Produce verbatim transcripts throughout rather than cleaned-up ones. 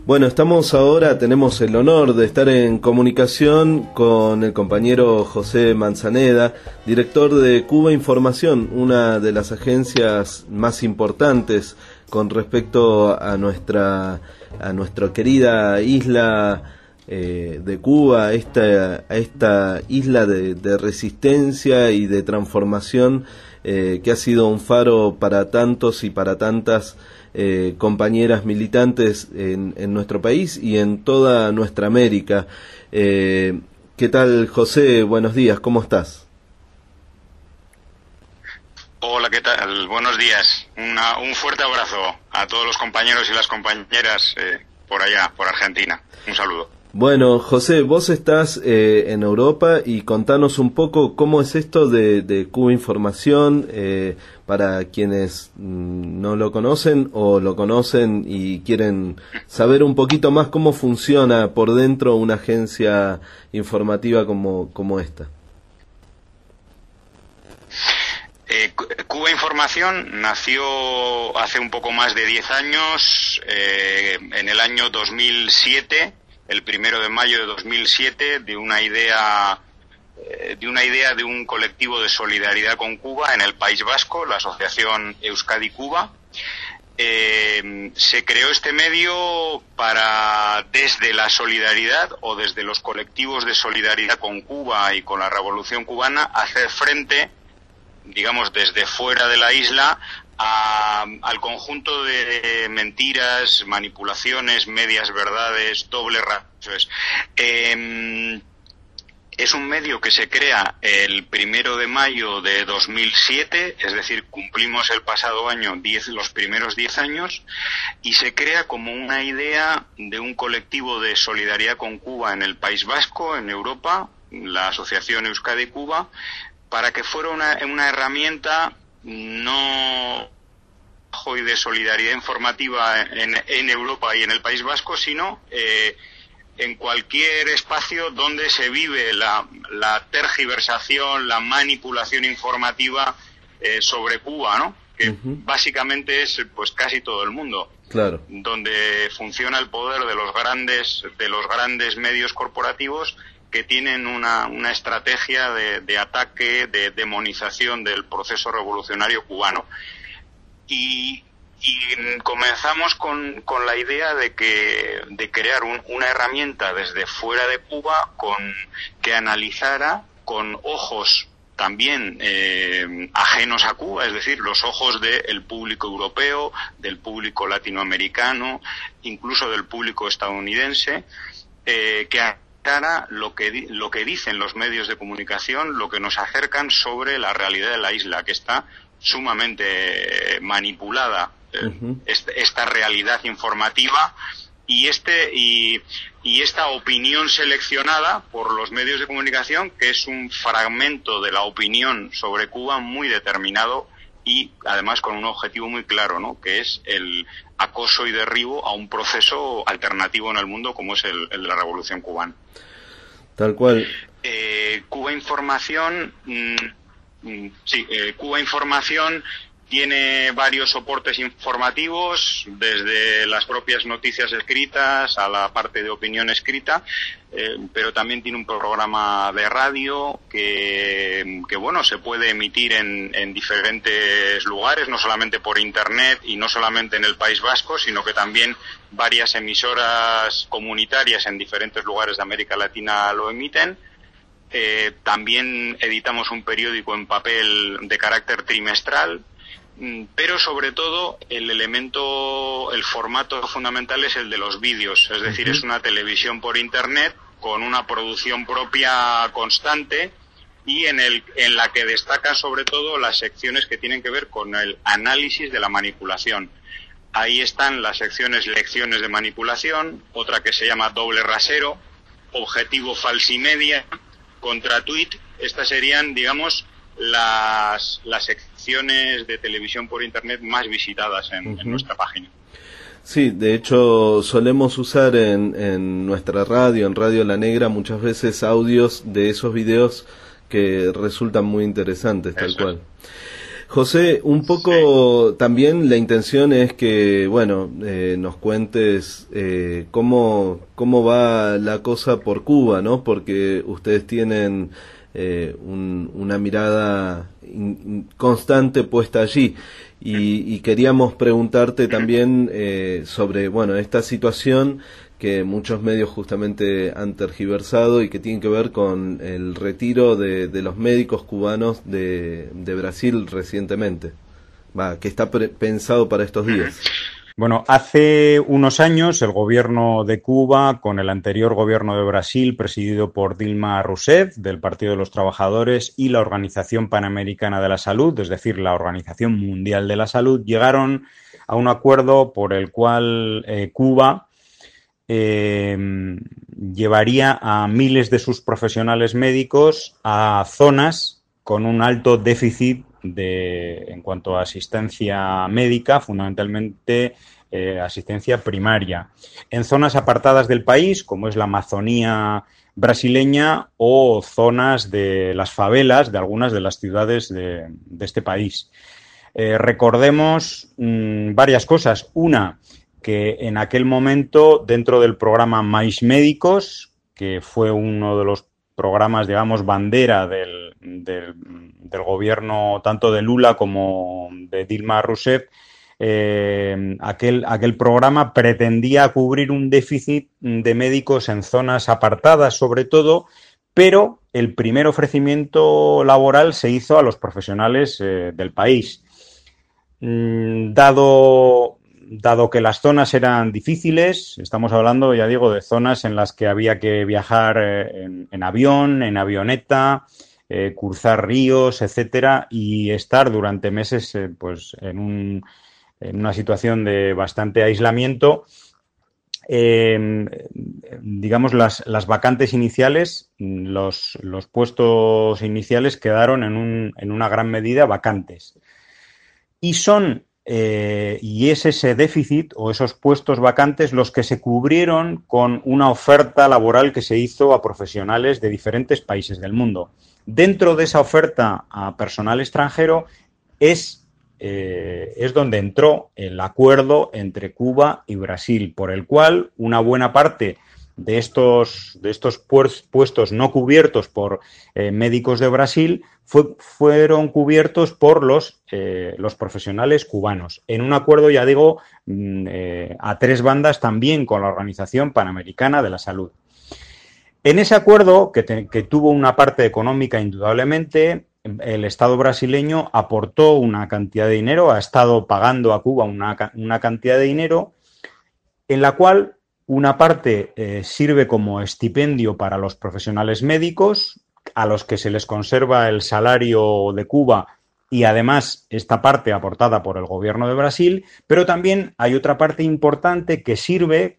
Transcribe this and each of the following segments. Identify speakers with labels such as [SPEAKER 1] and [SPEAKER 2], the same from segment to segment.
[SPEAKER 1] Bueno, estamos ahora, tenemos el honor de estar en comunicación con el compañero José Manzaneda, director de Cuba Información, una de las agencias más importantes con respecto a nuestra a nuestra querida isla eh, de Cuba, esta, a esta isla de, de resistencia y de transformación eh, que ha sido un faro para tantos y para tantas Eh, compañeras militantes en, en nuestro país y en toda nuestra América. Eh, ¿Qué tal, José? Buenos días, ¿cómo estás?
[SPEAKER 2] Hola, ¿qué tal? Buenos días. Una, un fuerte abrazo a todos los compañeros y las compañeras eh, por allá, por Argentina. Un saludo.
[SPEAKER 1] Bueno, José, vos estás eh, en Europa y contanos un poco cómo es esto de, de Cuba Información, eh, para quienes mm, no lo conocen o lo conocen y quieren saber un poquito más cómo funciona por dentro una agencia informativa como, como esta.
[SPEAKER 2] Eh, Cuba Información nació hace un poco más de diez años, eh, en el año dos mil siete, el primero de mayo de dos mil siete, de una idea eh, de una idea de un colectivo de solidaridad con Cuba en el País Vasco, la asociación Euskadi Cuba. Eh, se creó este medio para, desde la solidaridad o desde los colectivos de solidaridad con Cuba y con la Revolución Cubana, hacer frente, digamos, desde fuera de la isla, A, al conjunto de mentiras, manipulaciones, medias verdades, dobles razones. Eh, es un medio que se crea el primero de mayo de dos mil siete, es decir, cumplimos el pasado año diez, los primeros diez años, y se crea como una idea de un colectivo de solidaridad con Cuba en el País Vasco, en Europa, la asociación Euskadi Cuba, para que fuera una, una herramienta no y de solidaridad informativa en, en Europa y en el País Vasco, sino eh, en cualquier espacio donde se vive la, la tergiversación, la manipulación informativa eh, sobre Cuba, ¿no? Que uh-huh. básicamente es pues casi todo el mundo.
[SPEAKER 1] Claro.
[SPEAKER 2] Donde funciona el poder de los grandes de los grandes medios corporativos que tienen una, una estrategia de, de ataque, de demonización del proceso revolucionario cubano. Y, y comenzamos con, con la idea de que de crear un, una herramienta desde fuera de Cuba con que analizara con ojos también eh, ajenos a Cuba, es decir, los ojos del público europeo, del público latinoamericano, incluso del público estadounidense, eh, que lo que lo que dicen los medios de comunicación, lo que nos acercan sobre la realidad de la isla, que está sumamente manipulada, uh-huh. este, esta realidad informativa y este y, y esta opinión seleccionada por los medios de comunicación, que es un fragmento de la opinión sobre Cuba muy determinado y además con un objetivo muy claro, ¿no? Que es el acoso y derribo a un proceso alternativo en el mundo como es el, el de la Revolución Cubana.
[SPEAKER 1] Tal cual.
[SPEAKER 2] Eh, Cuba Información, mmm, mmm, sí, eh, Cuba Información tiene varios soportes informativos, desde las propias noticias escritas a la parte de opinión escrita, eh, pero también tiene un programa de radio que, que bueno, se puede emitir en, en diferentes lugares, no solamente por internet y no solamente en el País Vasco, sino que también varias emisoras comunitarias en diferentes lugares de América Latina lo emiten. Eh, también editamos un periódico en papel de carácter trimestral, pero sobre todo el elemento, el formato fundamental es el de los vídeos, es decir, uh-huh. es una televisión por internet con una producción propia constante y en el en la que destacan sobre todo las secciones que tienen que ver con el análisis de la manipulación. Ahí están las secciones lecciones de manipulación, otra que se llama doble rasero, objetivo falsimedia, contratuit. Estas serían, digamos, las las secciones de televisión por internet más visitadas en, uh-huh. en nuestra página.
[SPEAKER 1] Sí, de hecho solemos usar en, en nuestra radio, en Radio La Negra, muchas veces audios de esos videos que resultan muy interesantes, tal Eso cual. José, un poco sí. También la intención es que, bueno, eh, nos cuentes eh, cómo, cómo va la cosa por Cuba, ¿no? Porque ustedes tienen eh, un, una mirada in, constante puesta allí. Y, y queríamos preguntarte también eh, sobre, bueno, esta situación que muchos medios justamente han tergiversado y que tiene que ver con el retiro de, de los médicos cubanos de, de Brasil recientemente, va, que está pre- pensado para estos días.
[SPEAKER 3] Bueno, hace unos años el gobierno de Cuba, con el anterior gobierno de Brasil, presidido por Dilma Rousseff, del Partido de los Trabajadores, y la Organización Panamericana de la Salud, es decir, la Organización Mundial de la Salud, llegaron a un acuerdo por el cual eh, Cuba eh, llevaría a miles de sus profesionales médicos a zonas con un alto déficit de, en cuanto a asistencia médica, fundamentalmente eh, asistencia primaria, en zonas apartadas del país, como es la Amazonía brasileña o zonas de las favelas de algunas de las ciudades de, de este país. Eh, recordemos mmm, varias cosas. Una, que en aquel momento, dentro del programa Mais Médicos, que fue uno de los programas, digamos, bandera del, del, del gobierno tanto de Lula como de Dilma Rousseff, eh, aquel, aquel programa pretendía cubrir un déficit de médicos en zonas apartadas, sobre todo, pero el primer ofrecimiento laboral se hizo a los profesionales eh, del país. Mm, dado... Dado que las zonas eran difíciles, estamos hablando, ya digo, de zonas en las que había que viajar en, en avión, en avioneta, eh, cruzar ríos, etcétera, y estar durante meses eh, pues, en, un, en una situación de bastante aislamiento. Eh, digamos, las, las vacantes iniciales, los, los puestos iniciales quedaron en, un, en una gran medida vacantes. Y son... Eh, y es ese déficit o esos puestos vacantes los que se cubrieron con una oferta laboral que se hizo a profesionales de diferentes países del mundo. Dentro de esa oferta a personal extranjero es, eh, es donde entró el acuerdo entre Cuba y Brasil, por el cual una buena parte de estos, de estos puestos no cubiertos por eh, médicos de Brasil fue, fueron cubiertos por los, eh, los profesionales cubanos, en un acuerdo, ya digo, eh, a tres bandas también con la Organización Panamericana de la Salud. En ese acuerdo, que, te, que tuvo una parte económica indudablemente, el Estado brasileño aportó una cantidad de dinero, ha estado pagando a Cuba una, una cantidad de dinero en la cual una parte eh, sirve como estipendio para los profesionales médicos, a los que se les conserva el salario de Cuba y además esta parte aportada por el gobierno de Brasil, pero también hay otra parte importante que sirve,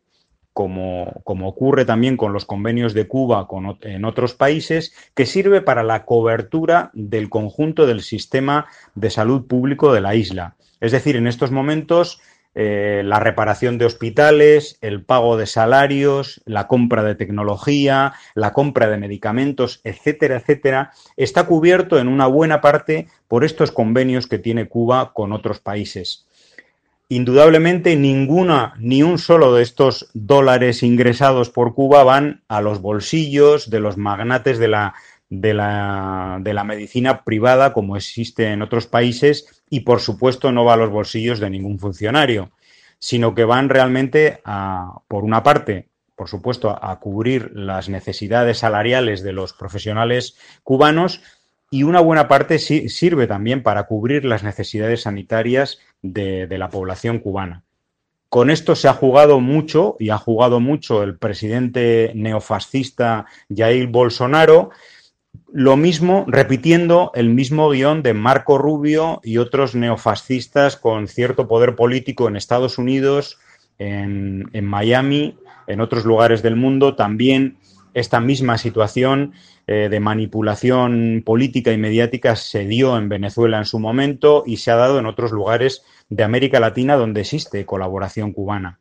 [SPEAKER 3] como, como ocurre también con los convenios de Cuba con, en otros países, que sirve para la cobertura del conjunto del sistema de salud público de la isla. Es decir, en estos momentos... Eh, la reparación de hospitales, el pago de salarios, la compra de tecnología, la compra de medicamentos, etcétera, etcétera, está cubierto en una buena parte por estos convenios que tiene Cuba con otros países. Indudablemente ninguna, ni un solo de estos dólares ingresados por Cuba van a los bolsillos de los magnates de la De la, de la medicina privada como existe en otros países y por supuesto no va a los bolsillos de ningún funcionario, sino que van realmente a, por una parte, por supuesto, a, a cubrir las necesidades salariales de los profesionales cubanos y una buena parte sí, sirve también para cubrir las necesidades sanitarias de, de la población cubana. Con esto se ha jugado mucho y ha jugado mucho el presidente neofascista Jair Bolsonaro. Lo mismo, repitiendo el mismo guión de Marco Rubio y otros neofascistas con cierto poder político en Estados Unidos, en, en Miami, en otros lugares del mundo. También esta misma situación eh, de manipulación política y mediática se dio en Venezuela en su momento y se ha dado en otros lugares de América Latina donde existe colaboración cubana.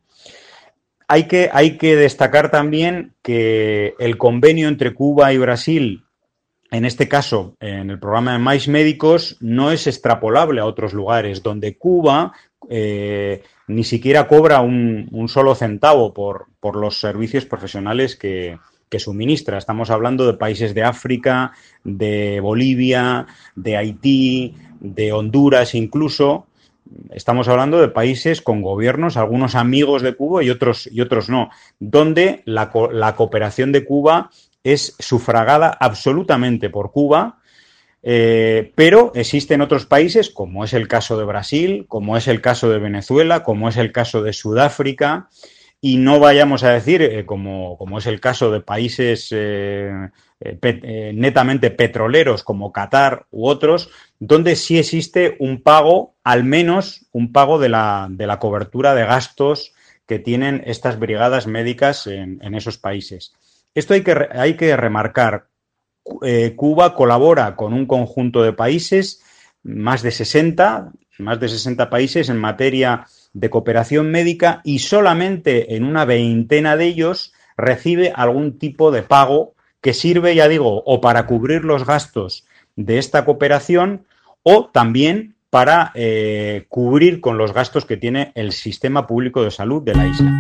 [SPEAKER 3] Hay que, hay que destacar también que el convenio entre Cuba y Brasil en este caso, en el programa de Mais Médicos, no es extrapolable a otros lugares, donde Cuba eh, ni siquiera cobra un, un solo centavo por, por los servicios profesionales que, que suministra. Estamos hablando de países de África, de Bolivia, de Haití, de Honduras incluso. Estamos hablando de países con gobiernos, algunos amigos de Cuba y otros, y otros no, donde la, la cooperación de Cuba es sufragada absolutamente por Cuba, eh, pero existen otros países, como es el caso de Brasil, como es el caso de Venezuela, como es el caso de Sudáfrica, y no vayamos a decir, eh, como, como es el caso de países eh, pet, eh, netamente petroleros como Qatar u otros, donde sí existe un pago, al menos un pago de la, de la cobertura de gastos que tienen estas brigadas médicas en, en esos países. Esto hay que, hay que remarcar. Eh, Cuba colabora con un conjunto de países, más de sesenta, más de sesenta países en materia de cooperación médica, y solamente en una veintena de ellos recibe algún tipo de pago que sirve, ya digo, o para cubrir los gastos de esta cooperación o también para eh, cubrir con los gastos que tiene el sistema público de salud de la isla.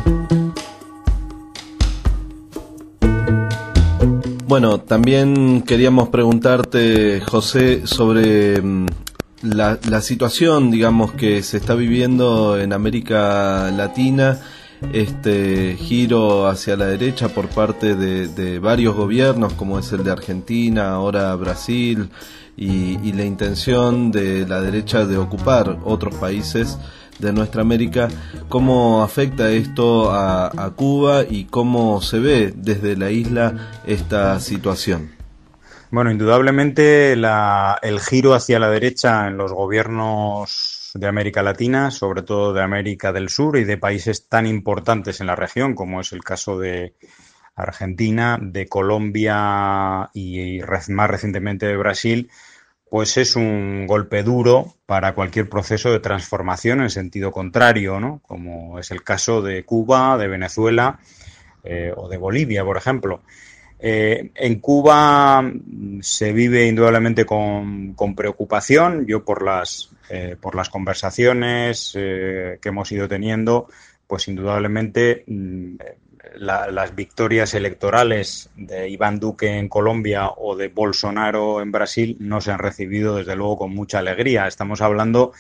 [SPEAKER 1] Bueno, también queríamos preguntarte, José, sobre la, la situación, digamos, que se está viviendo en América Latina, este giro hacia la derecha por parte de, de varios gobiernos, como es el de Argentina, ahora Brasil, y, y la intención de la derecha de ocupar otros países de nuestra América. ¿Cómo afecta esto a, a Cuba y cómo se ve desde la isla esta situación?
[SPEAKER 3] Bueno, indudablemente la, el giro hacia la derecha en los gobiernos de América Latina, sobre todo de América del Sur y de países tan importantes en la región como es el caso de Argentina, de Colombia y, y más recientemente de Brasil, pues es un golpe duro para cualquier proceso de transformación en sentido contrario, ¿no? Como es el caso de Cuba, de Venezuela eh, o de Bolivia, por ejemplo. Eh, en Cuba se vive indudablemente con, con preocupación. Yo por las, eh, por las conversaciones eh, que hemos ido teniendo, pues indudablemente mm, La, las victorias electorales de Iván Duque en Colombia o de Bolsonaro en Brasil no se han recibido desde luego con mucha alegría. Estamos hablando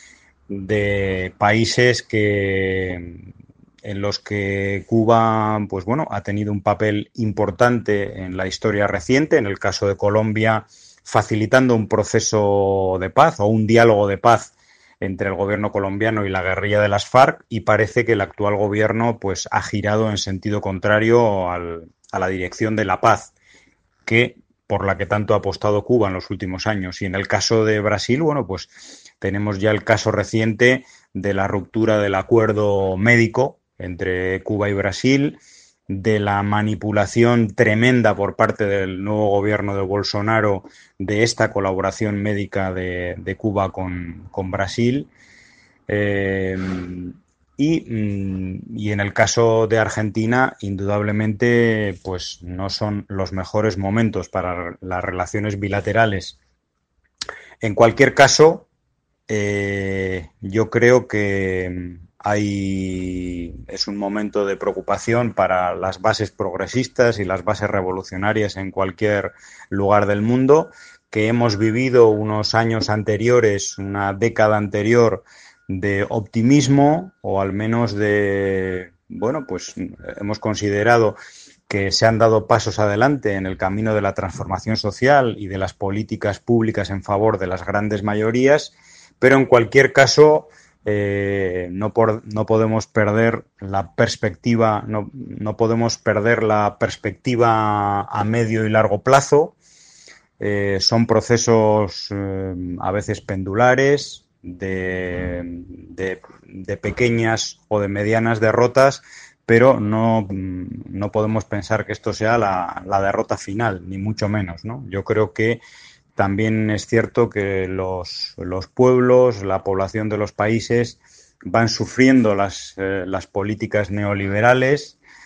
[SPEAKER 3] de países que en los que Cuba, pues bueno, ha tenido un papel importante en la historia reciente. En el caso de Colombia, facilitando un proceso de paz o un diálogo de paz entre el gobierno colombiano y la guerrilla de las FARC, y parece que el actual gobierno pues ha girado en sentido contrario al, a la dirección de la paz, que por la que tanto ha apostado Cuba en los últimos años. Y en el caso de Brasil, bueno, pues tenemos ya el caso reciente de la ruptura del acuerdo médico entre Cuba y Brasil, de la manipulación tremenda por parte del nuevo gobierno de Bolsonaro de esta colaboración médica de, de Cuba con, con Brasil. Eh, y, y en el caso de Argentina, indudablemente, pues no son los mejores momentos para las relaciones bilaterales. En cualquier caso, eh, yo creo que Hay, es un momento de preocupación para las bases progresistas y las bases revolucionarias en cualquier lugar del mundo, que hemos vivido unos años anteriores, una década anterior de optimismo, o al menos de, bueno, pues hemos considerado que se han dado pasos adelante en el camino de la transformación social y de las políticas públicas en favor de las grandes mayorías, pero en cualquier caso Eh, no, por, no podemos perder la perspectiva, no, no podemos perder la perspectiva a medio y largo plazo. Eh, son procesos eh, a veces pendulares, de, de, de pequeñas o de medianas derrotas, pero no, no podemos pensar que esto sea la, la derrota final, ni mucho menos, ¿no? Yo creo que también es cierto que los, los pueblos, la población de los países van sufriendo las, eh, las políticas neoliberales,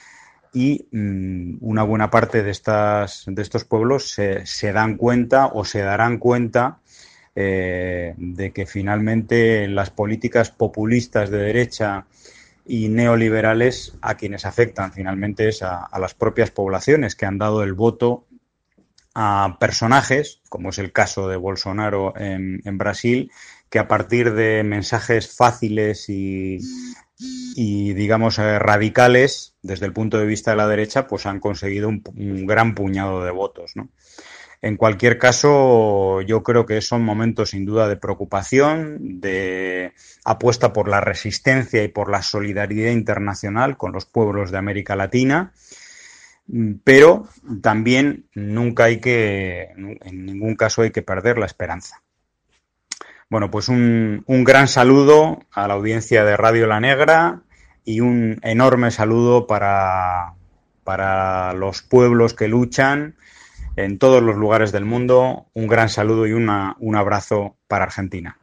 [SPEAKER 3] y mmm, una buena parte de, estas, de estos pueblos se, se dan cuenta o se darán cuenta eh, de que finalmente las políticas populistas de derecha y neoliberales a quienes afectan finalmente es a, a las propias poblaciones que han dado el voto a personajes, como es el caso de Bolsonaro en, en Brasil, que a partir de mensajes fáciles y, y digamos, eh, radicales, desde el punto de vista de la derecha, pues han conseguido un, un gran puñado de votos, ¿no? En cualquier caso, yo creo que son momentos sin duda de preocupación, de apuesta por la resistencia y por la solidaridad internacional con los pueblos de América Latina, pero también nunca hay que, en ningún caso hay que perder la esperanza. Bueno, pues un, un gran saludo a la audiencia de Radio La Negra y un enorme saludo para, para los pueblos que luchan en todos los lugares del mundo. Un gran saludo y una, un abrazo para Argentina.